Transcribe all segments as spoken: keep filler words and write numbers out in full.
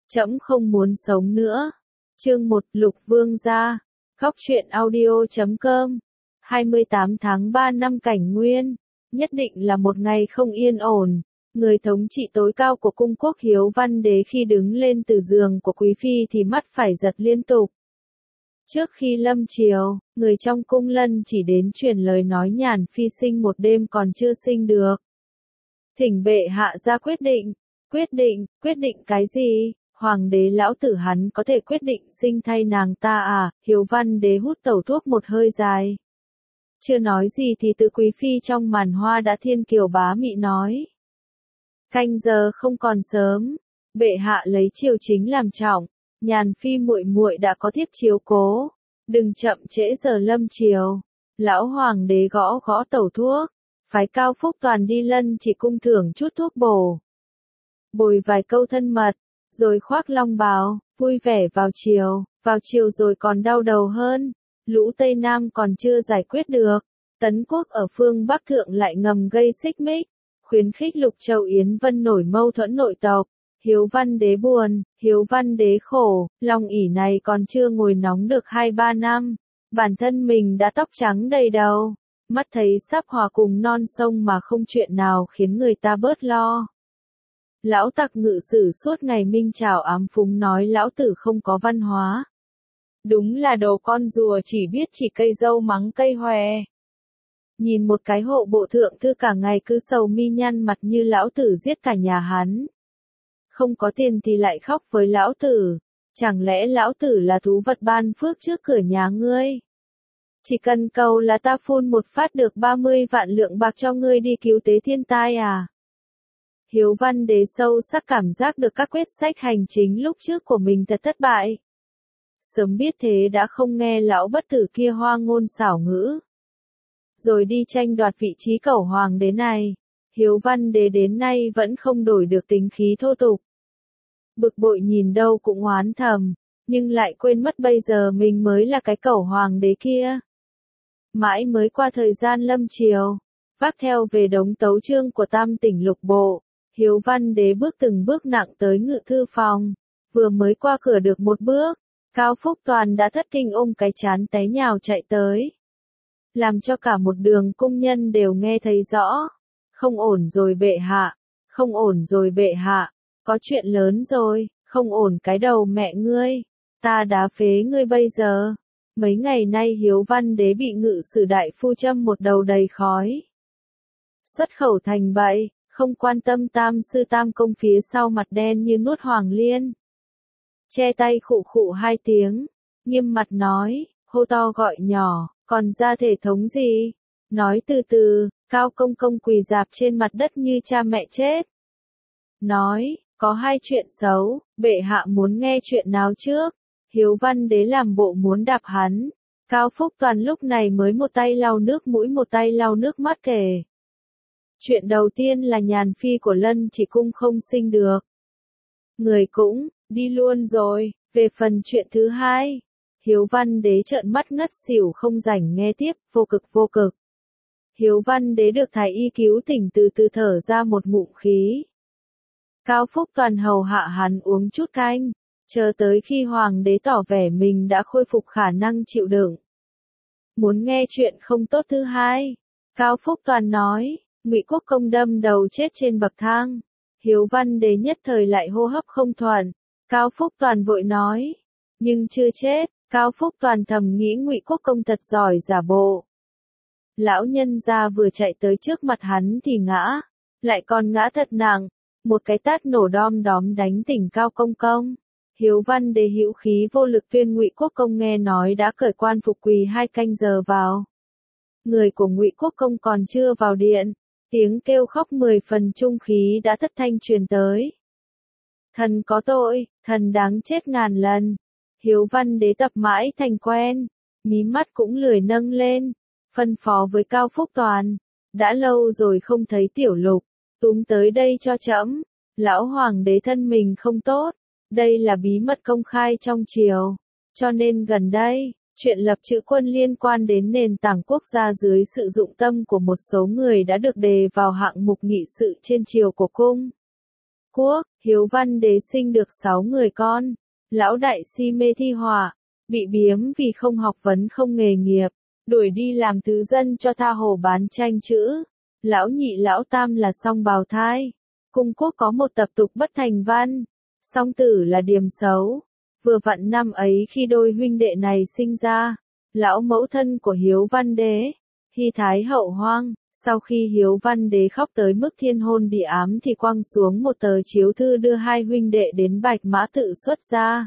Trẫm không muốn sống nữa. Chương một, Lục Vương gia. Góc truyện audio chấm com. hai mươi tám tháng ba năm Cảnh Nguyên. Nhất định là một ngày không yên ổn. Người thống trị tối cao của cung quốc Hiếu Văn Đế khi đứng lên từ giường của quý phi thì mắt phải giật liên tục. Trước khi lâm triều, người trong cung lân chỉ đến truyền lời nói nhàn phi sinh một đêm còn chưa sinh được. Thỉnh bệ hạ ra quyết định. Quyết định, quyết định cái gì? Hoàng đế lão tử hắn có thể quyết định sinh thay nàng ta à? Hiếu Văn Đế hút tẩu thuốc một hơi dài. Chưa nói gì thì từ quý phi trong màn hoa đã thiên kiều bá mị nói. Canh giờ không còn sớm, bệ hạ lấy triều chính làm trọng, nhàn phi muội muội đã có thiếp chiếu cố, đừng chậm trễ giờ lâm triều. Lão hoàng đế gõ gõ tẩu thuốc, phái Cao Phúc Toàn đi lân chỉ cung thưởng chút thuốc bổ. Bồi vài câu thân mật, rồi khoác long bào, vui vẻ vào chiều, vào chiều rồi còn đau đầu hơn. Lũ Tây Nam còn chưa giải quyết được, Tấn quốc ở phương Bắc Thượng lại ngầm gây xích mích, khuyến khích Lục Châu Yến Vân nổi mâu thuẫn nội tộc. Hiếu Văn Đế buồn, Hiếu Văn Đế khổ, lòng ỷ này còn chưa ngồi nóng được hai ba năm, bản thân mình đã tóc trắng đầy đầu, mắt thấy sắp hòa cùng non sông mà không chuyện nào khiến người ta bớt lo. Lão tặc ngự sử suốt ngày minh chào ám phúng nói lão tử không có văn hóa. Đúng là đồ con rùa chỉ biết chỉ cây dâu mắng cây hòe. Nhìn một cái hộ bộ thượng thư cả ngày cứ sầu mi nhăn mặt như lão tử giết cả nhà hắn. Không có tiền thì lại khóc với lão tử. Chẳng lẽ lão tử là thú vật ban phước trước cửa nhà ngươi? Chỉ cần cầu là ta phun một phát được ba mươi vạn lượng bạc cho ngươi đi cứu tế thiên tai à? Hiếu Văn Đế sâu sắc cảm giác được các quyết sách hành chính lúc trước của mình thật thất bại. Sớm biết thế đã không nghe lão bất tử kia hoa ngôn xảo ngữ. Rồi đi tranh đoạt vị trí cẩu hoàng đế này. Hiếu Văn Đế đến nay vẫn không đổi được tính khí thô tục. Bực bội nhìn đâu cũng oán thầm, nhưng lại quên mất bây giờ mình mới là cái cẩu hoàng đế kia. Mãi mới qua thời gian lâm triều, vác theo về đống tấu chương của tam tỉnh lục bộ, Hiếu Văn Đế bước từng bước nặng tới ngự thư phòng, vừa mới qua cửa được một bước, Cao Phúc Toàn đã thất kinh ôm cái chán té nhào chạy tới. Làm cho cả một đường cung nhân đều nghe thấy rõ. Không ổn rồi bệ hạ, không ổn rồi bệ hạ, có chuyện lớn rồi, không ổn cái đầu mẹ ngươi, ta đá phế ngươi bây giờ. Mấy ngày nay Hiếu Văn Đế bị ngự sử đại phu châm một đầu đầy khói. Xuất khẩu thành bậy, không quan tâm tam sư tam công phía sau mặt đen như nuốt hoàng liên. Che tay khụ khụ hai tiếng, nghiêm mặt nói, hô to gọi nhỏ, còn ra thể thống gì? Nói từ từ, Cao công công quỳ rạp trên mặt đất như cha mẹ chết. Nói, có hai chuyện xấu, bệ hạ muốn nghe chuyện nào trước? Hiếu Văn Đế làm bộ muốn đạp hắn. Cao Phúc Toàn lúc này mới một tay lau nước mũi một tay lau nước mắt kể. Chuyện đầu tiên là nhàn phi của lân chỉ cung không sinh được. Người cũng, đi luôn rồi. Về phần chuyện thứ hai, Hiếu Văn Đế trợn mắt ngất xỉu không rảnh nghe tiếp, vô cực vô cực. Hiếu Văn Đế được thái y cứu tỉnh từ từ thở ra một ngụm khí. Cao Phúc Toàn hầu hạ hắn uống chút canh, chờ tới khi hoàng đế tỏ vẻ mình đã khôi phục khả năng chịu đựng. Muốn nghe chuyện không tốt thứ hai, Cao Phúc Toàn nói, Ngụy Quốc Công đâm đầu chết trên bậc thang. Hiếu Văn Đế nhất thời lại hô hấp không thuận. Cao Phúc Toàn vội nói, nhưng chưa chết. Cao Phúc Toàn thầm nghĩ Ngụy Quốc Công thật giỏi giả bộ. Lão nhân gia vừa chạy tới trước mặt hắn thì ngã, lại còn ngã thật nặng, một cái tát nổ đom đóm đánh tỉnh Cao công công. Hiếu Văn Đế hữu khí vô lực tuyên Ngụy Quốc Công nghe nói đã cởi quan phục quỳ hai canh giờ vào. Người của Ngụy Quốc Công còn chưa vào điện, tiếng kêu khóc mười phần trung khí đã thất thanh truyền tới. Thần có tội, thần đáng chết ngàn lần. Hiếu Văn Đế tập mãi thành quen, mí mắt cũng lười nâng lên, phân phó với Cao Phúc Toàn, đã lâu rồi không thấy Tiểu Lục, túm tới đây cho trẫm. Lão hoàng đế thân mình không tốt, đây là bí mật công khai trong triều, cho nên gần đây, chuyện lập chữ quân liên quan đến nền tảng quốc gia dưới sự dụng tâm của một số người đã được đề vào hạng mục nghị sự trên triều của cung. quốc, Hiếu Văn Đế sinh được sáu người con. Lão đại si mê thi họa, bị biếm vì không học vấn không nghề nghiệp, đuổi đi làm thứ dân cho tha hồ bán tranh chữ. Lão nhị lão tam là song bào thai. Cung quốc có một tập tục bất thành văn, song tử là điềm xấu. Vừa vặn năm ấy khi đôi huynh đệ này sinh ra, lão mẫu thân của Hiếu Văn Đế, Hy Thái Hậu hoang, sau khi Hiếu Văn Đế khóc tới mức thiên hôn địa ám thì quăng xuống một tờ chiếu thư đưa hai huynh đệ đến Bạch Mã tự xuất gia.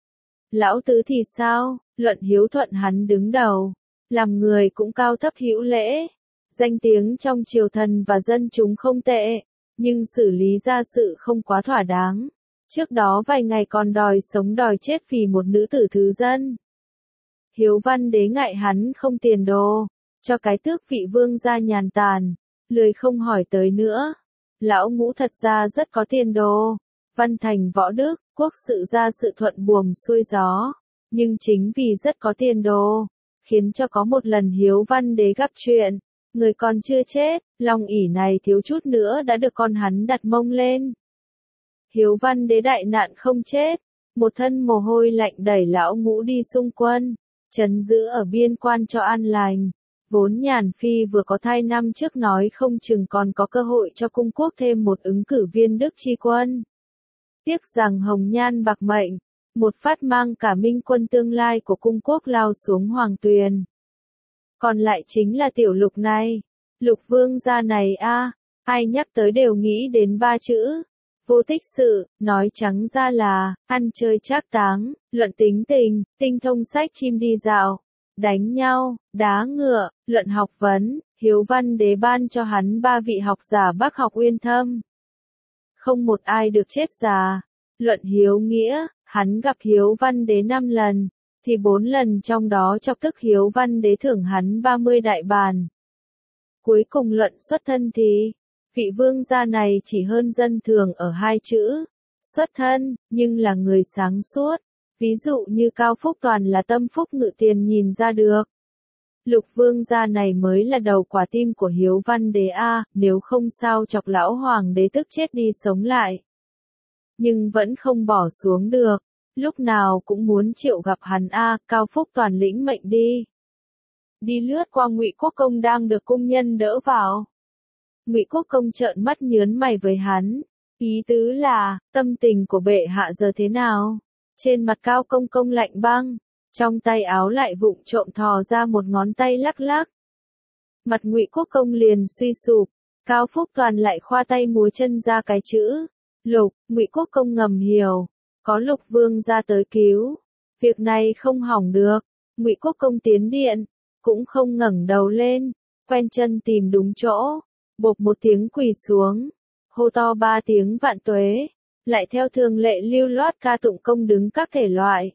Lão tứ thì sao, luận hiếu thuận hắn đứng đầu, làm người cũng cao thấp hữu lễ, danh tiếng trong triều thần và dân chúng không tệ, nhưng xử lý ra sự không quá thỏa đáng. Trước đó vài ngày còn đòi sống đòi chết vì một nữ tử thứ dân. Hiếu Văn Đế ngại hắn không tiền đồ, cho cái tước vị vương gia nhàn tản, lười không hỏi tới nữa. Lão ngũ thật ra rất có tiền đồ, văn thành võ đức, quốc sự ra sự thuận buồm xuôi gió, nhưng chính vì rất có tiền đồ, khiến cho có một lần Hiếu Văn Đế gặp chuyện, người còn chưa chết, lòng ỷ này thiếu chút nữa đã được con hắn đặt mông lên. Hiếu Văn Đế đại nạn không chết, một thân mồ hôi lạnh đẩy lão ngũ đi xung quân, trấn giữ ở biên quan cho an lành. Vốn Nhàn Phi vừa có thai năm trước nói không chừng còn có cơ hội cho cung quốc thêm một ứng cử viên Đức Chi Quân. Tiếc rằng Hồng Nhan bạc mệnh, một phát mang cả minh quân tương lai của cung quốc lao xuống hoàng tuyền. Còn lại chính là tiểu Lục này, Lục vương gia này a, ai nhắc tới đều nghĩ đến ba chữ. Vô tích sự, nói trắng ra là, ăn chơi trác táng, luận tính tình, tinh thông sách chim đi dạo, đánh nhau, đá ngựa, luận học vấn, Hiếu Văn Đế ban cho hắn ba vị học giả Bắc học uyên thâm. Không một ai được chết già. Luận hiếu nghĩa, hắn gặp Hiếu Văn Đế năm lần, thì bốn lần trong đó chọc tức Hiếu Văn Đế thưởng hắn ba mươi đại bàn. Cuối cùng luận xuất thân thì, vị vương gia này chỉ hơn dân thường ở hai chữ, xuất thân, nhưng là người sáng suốt. Ví dụ như Cao Phúc Toàn là tâm phúc ngự tiền nhìn ra được. Lục vương gia này mới là đầu quả tim của Hiếu Văn Đế a, nếu không sao chọc lão hoàng đế tức chết đi sống lại. Nhưng vẫn không bỏ xuống được, lúc nào cũng muốn triệu gặp hắn a, Cao Phúc Toàn lĩnh mệnh đi. Đi lướt qua Ngụy Quốc Công đang được cung nhân đỡ vào. Ngụy Quốc Công trợn mắt nhớn mày với hắn, ý tứ là, tâm tình của bệ hạ giờ thế nào? Trên mặt Cao Công Công lạnh băng, trong tay áo lại vụng trộm thò ra một ngón tay lắc lắc. Mặt Ngụy Quốc Công liền suy sụp, Cao Phúc Toàn lại khoa tay múa chân ra cái chữ Lục. Ngụy Quốc Công ngầm hiểu, có Lục vương ra tới cứu, việc này không hỏng được. Ngụy Quốc Công tiến điện, cũng không ngẩng đầu lên, quen chân tìm đúng chỗ, bộp một tiếng quỳ xuống, hô to ba tiếng vạn tuế, lại theo thường lệ lưu loát ca tụng công đứng các thể loại.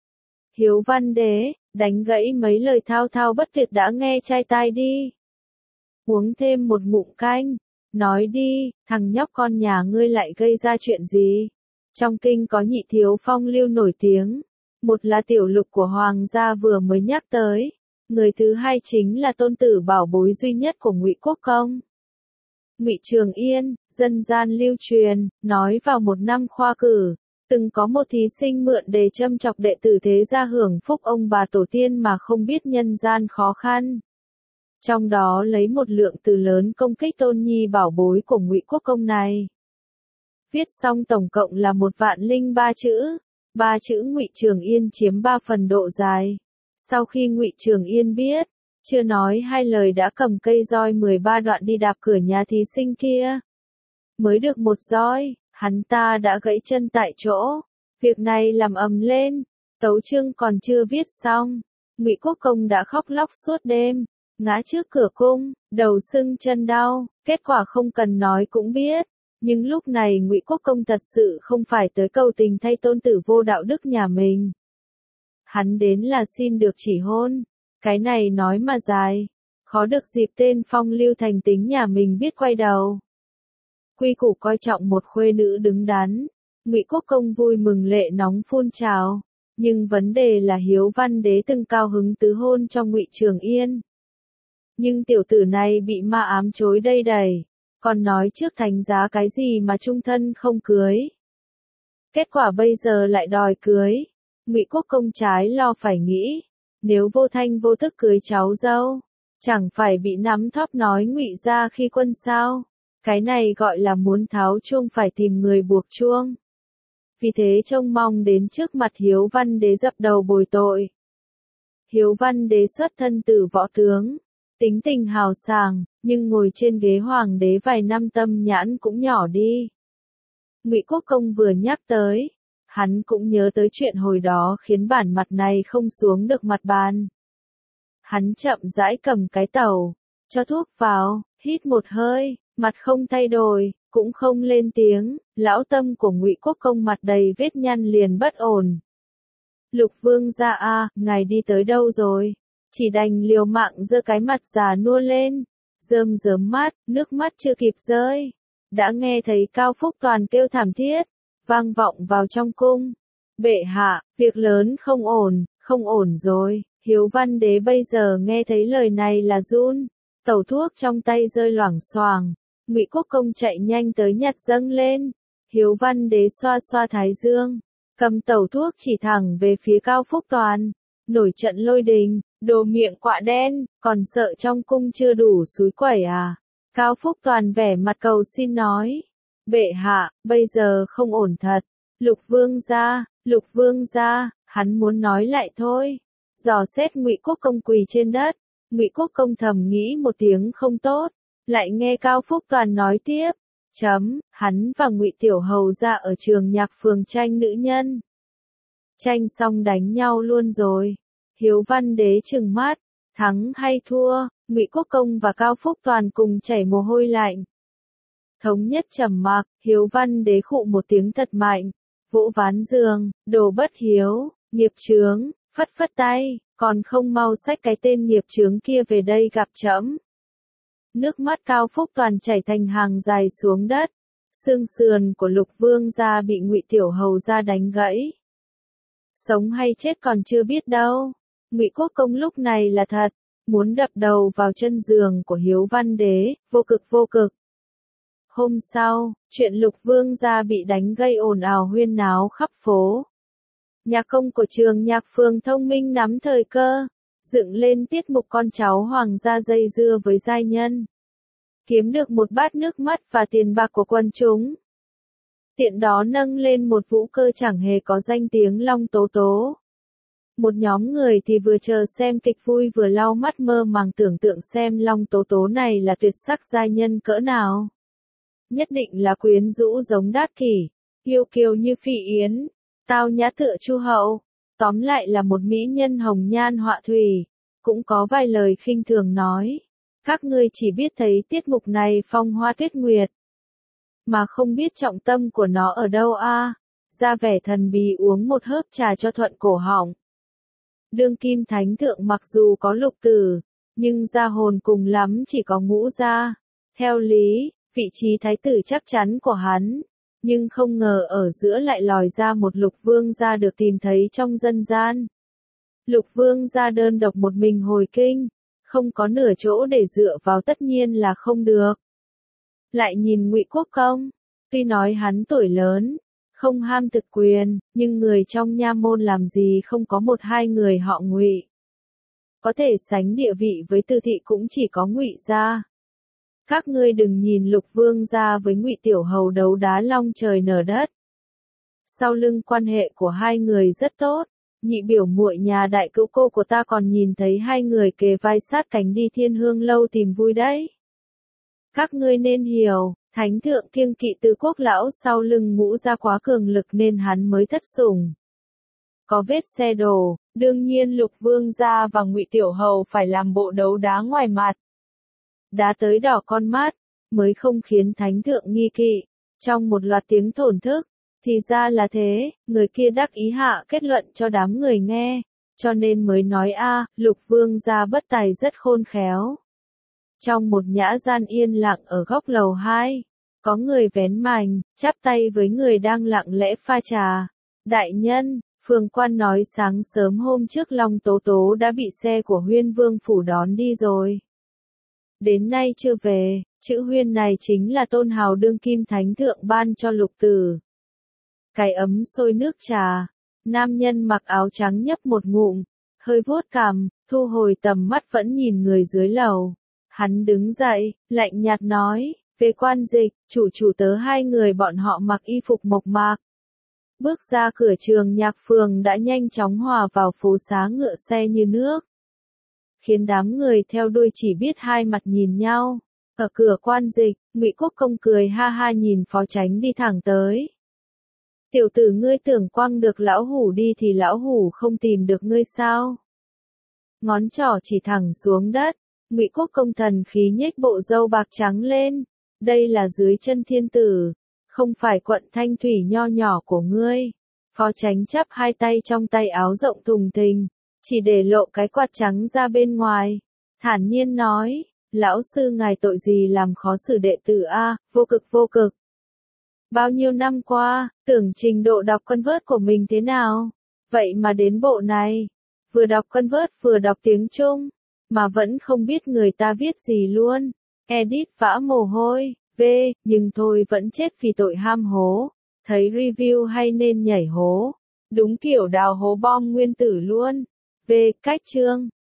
Hiếu Văn Đế, đánh gãy mấy lời thao thao bất tuyệt đã nghe chai tai đi. Uống thêm một ngụm canh, nói đi, thằng nhóc con nhà ngươi lại gây ra chuyện gì? Trong kinh có nhị thiếu phong lưu nổi tiếng, một là tiểu Lục của hoàng gia vừa mới nhắc tới, người thứ hai chính là tôn tử bảo bối duy nhất của Ngụy Quốc Công. Ngụy Trường Yên, dân gian lưu truyền, nói vào một năm khoa cử, từng có một thí sinh mượn đề châm chọc đệ tử thế gia hưởng phúc ông bà tổ tiên mà không biết nhân gian khó khăn. Trong đó lấy một lượng từ lớn công kích tôn nhi bảo bối của Ngụy Quốc Công này. Viết xong tổng cộng là một vạn linh ba chữ, ba chữ Ngụy Trường Yên chiếm ba phần độ dài. Sau khi Ngụy Trường Yên biết, chưa nói hai lời đã cầm cây roi mười ba đoạn đi đạp cửa nhà thí sinh kia. Mới được một roi, hắn ta đã gãy chân tại chỗ. Việc này làm ầm lên, tấu chương còn chưa viết xong, Ngụy Quốc Công đã khóc lóc suốt đêm, ngã trước cửa cung, đầu sưng chân đau, kết quả không cần nói cũng biết. Nhưng lúc này Ngụy Quốc Công thật sự không phải tới cầu tình thay tôn tử vô đạo đức nhà mình. Hắn đến là xin được chỉ hôn, cái này nói mà dài, khó được dịp tên phong lưu thành tính nhà mình biết quay đầu. Quy củ coi trọng một khuê nữ đứng đắn, Ngụy Quốc Công vui mừng lệ nóng phun trào, nhưng vấn đề là Hiếu Văn Đế từng cao hứng tứ hôn cho Ngụy Trường Yên. Nhưng tiểu tử này bị ma ám chối đây đẩy, Còn nói trước thánh giá cái gì mà chung thân không cưới. Kết quả bây giờ lại đòi cưới. Ngụy Quốc Công trái lo phải nghĩ, nếu vô thanh vô tức cưới cháu dâu, chẳng phải bị nắm thóp nói Ngụy gia khi quân sao? Cái này gọi là muốn tháo chuông phải tìm người buộc chuông. Vì thế trông mong đến trước mặt Hiếu Văn Đế dập đầu bồi tội. Hiếu Văn Đế xuất thân từ võ tướng, tính tình hào sảng, nhưng ngồi trên ghế hoàng đế vài năm tâm nhãn cũng nhỏ đi. Ngụy Quốc Công vừa nhắc tới, hắn cũng nhớ tới chuyện hồi đó khiến bản mặt này không xuống được mặt bàn. Hắn chậm rãi cầm cái tàu, cho thuốc vào, hít một hơi, mặt không thay đổi, cũng không lên tiếng, lão tâm của Ngụy Quốc Công mặt đầy vết nhăn liền bất ổn. Lục Vương gia a, ngài đi tới đâu rồi? Chỉ đành liều mạng giơ cái mặt già nua lên, rơm rớm mắt, nước mắt chưa kịp rơi, đã nghe thấy Cao Phúc Toàn kêu thảm thiết, vang vọng vào trong cung. Bệ hạ, việc lớn không ổn, không ổn rồi. Hiếu Văn Đế bây giờ nghe thấy lời này là run, tẩu thuốc trong tay rơi loảng xoảng. Ngụy Quốc Công chạy nhanh tới nhặt dâng lên. Hiếu Văn Đế xoa xoa thái dương, cầm tẩu thuốc chỉ thẳng về phía Cao Phúc Toàn. Nổi trận lôi đình, đồ miệng quạ đen, còn sợ trong cung chưa đủ xúi quẩy à? Cao Phúc Toàn vẻ mặt cầu xin nói. Bệ hạ, bây giờ không ổn thật. Lục Vương gia, Lục Vương gia, hắn muốn nói lại thôi. Dò xét Ngụy Quốc Công quỳ trên đất, Ngụy Quốc Công thầm nghĩ một tiếng không tốt, lại nghe Cao Phúc Toàn nói tiếp, chấm, hắn và Ngụy Tiểu Hầu ra ở trường nhạc phường tranh nữ nhân. Tranh xong đánh nhau luôn rồi. Hiếu Văn Đế trừng mắt, thắng hay thua, Ngụy Quốc Công và Cao Phúc Toàn cùng chảy mồ hôi lạnh. Thống nhất trầm mặc, Hiếu Văn Đế khụ một tiếng thật mạnh, vỗ ván giường, đồ bất hiếu, nghiệp chướng, phất phất tay, còn không mau xách cái tên nghiệp chướng kia về đây gặp trẫm. Nước mắt Cao Phúc Toàn chảy thành hàng dài xuống đất, xương sườn của Lục Vương gia bị Ngụy Tiểu Hầu gia đánh gãy. Sống hay chết còn chưa biết đâu. Ngụy Quốc Công lúc này là thật, muốn đập đầu vào chân giường của Hiếu Văn Đế, vô cực vô cực. Hôm sau, chuyện Lục Vương gia bị đánh gây ồn ào huyên náo khắp phố. Nhạc công của trường nhạc phường thông minh nắm thời cơ, dựng lên tiết mục con cháu hoàng gia dây dưa với giai nhân. Kiếm được một bát nước mắt và tiền bạc của quần chúng. Tiện đó nâng lên một vũ cơ chẳng hề có danh tiếng Long Tố Tố. Một nhóm người thì vừa chờ xem kịch vui vừa lau mắt mơ màng tưởng tượng xem Long Tố Tố này là tuyệt sắc giai nhân cỡ nào. Nhất định là quyến rũ giống Đát Kỷ, yêu kiều như Phi Yến, tao nhã tựa Chu Hậu, tóm lại là một mỹ nhân hồng nhan họa thủy. Cũng có vài lời khinh thường nói, các ngươi chỉ biết thấy tiết mục này phong hoa tuyết nguyệt, mà không biết trọng tâm của nó ở đâu a. À? Ra vẻ thần bí uống một hớp trà cho thuận cổ họng. Đương kim thánh thượng mặc dù có lục tử, nhưng gia hồn cùng lắm chỉ có ngũ gia. Theo lý, vị trí thái tử chắc chắn của hắn, nhưng không ngờ ở giữa lại lòi ra một Lục Vương gia được tìm thấy trong dân gian. Lục Vương gia đơn độc một mình hồi kinh, không có nửa chỗ để dựa vào tất nhiên là không được. Lại nhìn Ngụy Quốc Công, tuy nói hắn tuổi lớn, không ham thực quyền, nhưng người trong nha môn làm gì không có một hai người họ Ngụy. Có thể sánh địa vị với Từ thị cũng chỉ có Ngụy gia. Các ngươi đừng nhìn Lục Vương gia với Ngụy Tiểu Hầu đấu đá long trời nở đất. Sau lưng quan hệ của hai người rất tốt, nhị biểu muội nhà đại cữu cô của ta còn nhìn thấy hai người kề vai sát cánh đi Thiên Hương lâu tìm vui đấy. Các ngươi nên hiểu, thánh thượng kiêng kỵ Từ Quốc lão sau lưng Ngũ gia quá cường lực nên hắn mới thất sủng. Có vết xe đổ, đương nhiên Lục Vương gia và Ngụy Tiểu Hầu phải làm bộ đấu đá ngoài mặt. Đá tới đỏ con mắt, mới không khiến thánh thượng nghi kỵ. Trong một loạt tiếng thổn thức, thì ra là thế, người kia đắc ý hạ kết luận cho đám người nghe, cho nên mới nói a, Lục Vương gia bất tài rất khôn khéo. Trong một nhã gian yên lặng ở góc lầu hai, có người vén mành, chắp tay với người đang lặng lẽ pha trà. Đại nhân, phường quan nói sáng sớm hôm trước Long Tố Tố đã bị xe của Huyên Vương phủ đón đi rồi. đến nay chưa về, chữ huyên này chính là Tôn Hào đương kim thánh thượng ban cho lục tử. Cái ấm sôi nước trà, nam nhân mặc áo trắng nhấp một ngụm, hơi vuốt cằm, thu hồi tầm mắt vẫn nhìn người dưới lầu. Hắn đứng dậy, lạnh nhạt nói, về quan dịch, chủ chủ tớ hai người bọn họ mặc y phục mộc mạc. Bước ra cửa trường nhạc phường đã nhanh chóng hòa vào phố xá ngựa xe như nước. Khiến đám người theo đuôi chỉ biết hai mặt nhìn nhau. Ở cửa quan dịch, Ngụy Quốc Công cười ha ha nhìn Phó Chánh đi thẳng tới. Tiểu tử ngươi tưởng quăng được lão hủ đi thì lão hủ không tìm được ngươi sao? Ngón trỏ chỉ thẳng xuống đất, Ngụy Quốc Công thần khí nhếch bộ râu bạc trắng lên. Đây là dưới chân thiên tử, không phải quận Thanh Thủy nho nhỏ của ngươi. Phó Chánh chắp hai tay trong tay áo rộng thùng thình, chỉ để lộ cái quạt trắng ra bên ngoài. Thản nhiên nói, lão sư ngài tội gì làm khó xử đệ tử a, vô cực vô cực. Bao nhiêu năm qua, tưởng trình độ đọc Convert của mình thế nào? Vậy mà đến bộ này, vừa đọc Convert vừa đọc tiếng Trung, mà vẫn không biết người ta viết gì luôn. Edit vã mồ hôi, v, nhưng thôi vẫn chết vì tội ham hố. Thấy review hay nên nhảy hố. Đúng kiểu đào hố bom nguyên tử luôn. V, cách chương.